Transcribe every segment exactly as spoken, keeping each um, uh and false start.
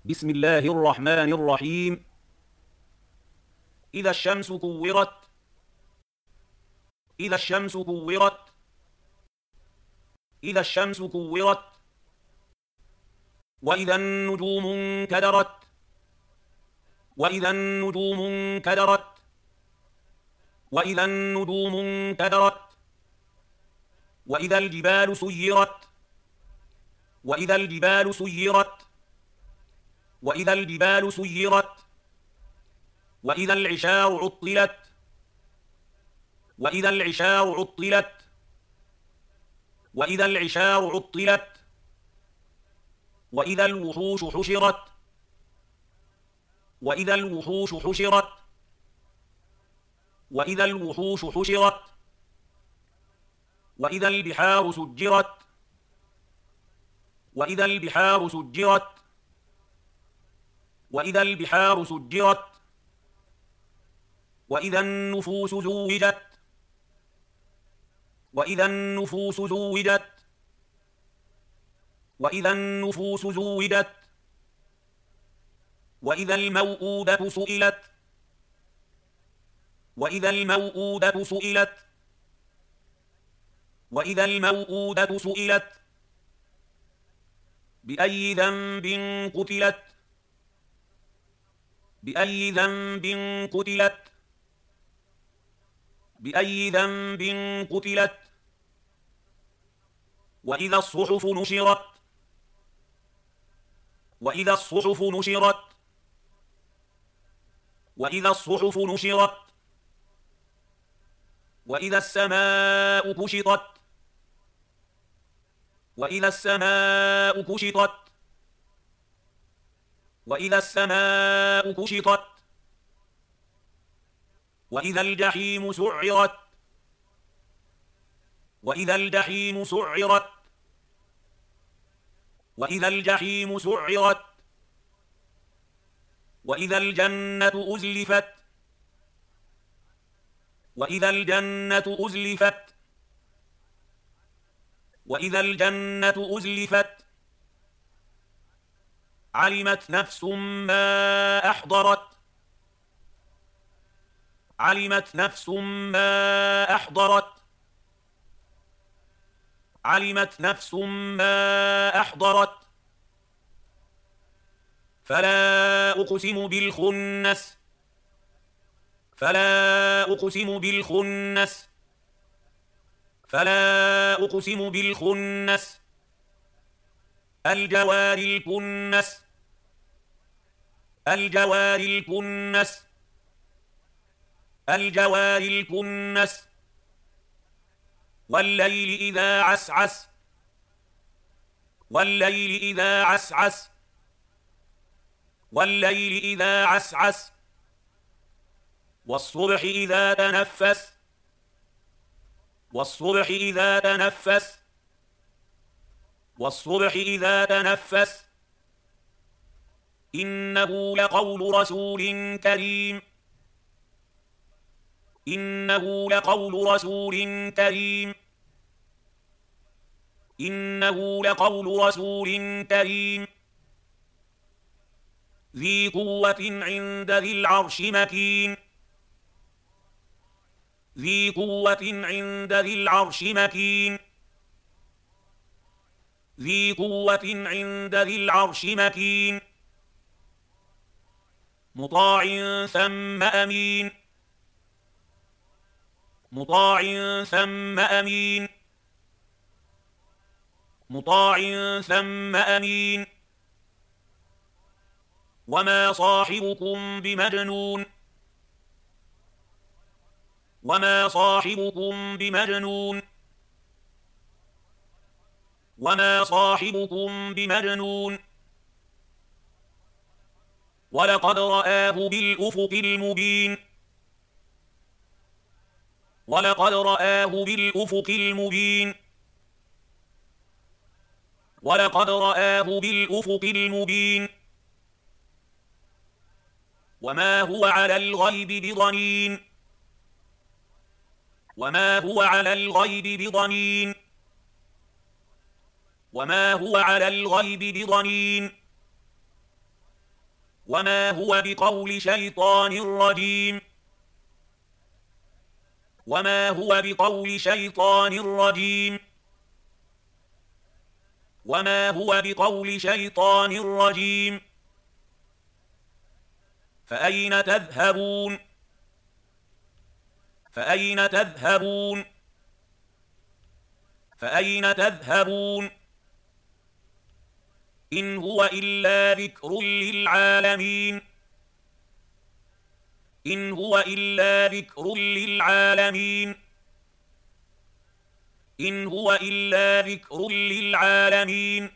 بسم الله الرحمن الرحيم. إذا الشمس كورت. إذا الشمس كورت. إذا الشمس كورت. وإذا النجوم انكدرت. وإذا النجوم انكدرت. وإذا النجوم انكدرت. وإذا الجبال سيرت. وإذا الجبال سيرت. وإذا الجبال سيرت. وإذا العشار عطلت. وإذا العشار عطلت. وإذا العشار عطلت. وإذا الوحوش حشرت. وإذا الوحوش حشرت. وإذا الوحوش حشرت. وإذا البحار سجرت. وإذا البحار سجرت. وإذا البحار سجرت. وإذا النفوس زوجت. وإذا النفوس زوجت. وإذا النفوس زوجت. وإذا الموءودة سئلت. وإذا الموءودة سئلت. وإذا الموءودة سئلت. بأي ذنب قتلت. بأي ذنب قتلت. بأي ذنب قتلت. وإذا الصحف نشرت. وإذا الصحف نشرت. وإذا الصحف نشرت. وإذا السماء كشطت. وإذا السماء كشطت. وإذا السماء كشطت. وإذا الجحيم سعرت. وإذا الجحيم سعرت. وإذا الجحيم سعرت. وإذا الجنة أزلفت. وإذا الجنة أزلفت. وإذا الجنة أزلفت. علمت نفس ما أحضرت. علمت نفس ما أحضرت. علمت نفس ما أحضرت. فلا أقسم بالخنس. فلا أقسم بالخنس. فلا أقسم بالخنس. الجوار الكنس. الجوار الكنس. الجوار الكنس. والليل إذا عسعس. والليل إذا عسعس. والليل إذا عسعس. والصبح إذا تنفس. والصبح إذا تنفس. والصبح إذا تنفس. إنه لقول رسول كريم. إنه لقول رسول كريم. إنه لقول رسول كريم. ذي قوة عند ذي العرش مكين. ذي قوة عند ذي العرش مكين. ذي قوة عند ذي العرش مكين. مطاع ثم أمين. مطاع ثم أمين. مطاع ثم أمين. وما صاحبكم بمجنون. وما صاحبكم بمجنون. وما صاحبكم بمجنون. ولقد رآه بالأفق المبين. ولقد رآه بالأفق المبين. ولقد رآه بالأفق المبين. وما هو على الغيب بضنين. وما هو على الغيب بضنين. وما هو على الغيب بضنين. وما هو بقول شيطان رجيم وما هو بقول شيطان رجيم وما هو بقول شيطان رجيم فأين تذهبون فأين تذهبون فأين تذهبون إن هو إلا ذكر للعالمين إن هو إلا ذكر للعالمين إن هو إلا ذكر للعالمين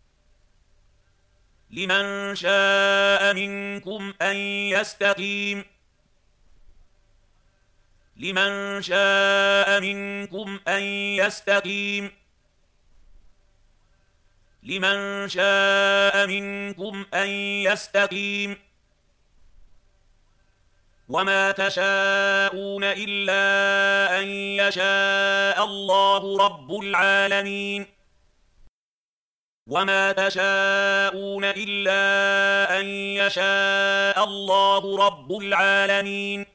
لمن شاء منكم أن يستقيم لمن شاء منكم أن يستقيم لمن شاء منكم أن يستقيم وما تشاءون إلا أن يشاء الله رب العالمين وما تشاءون إلا أن يشاء الله رب العالمين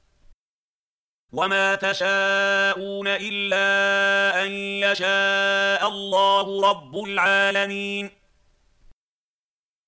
وما تشاءون إلا أن يشاء الله رب العالمين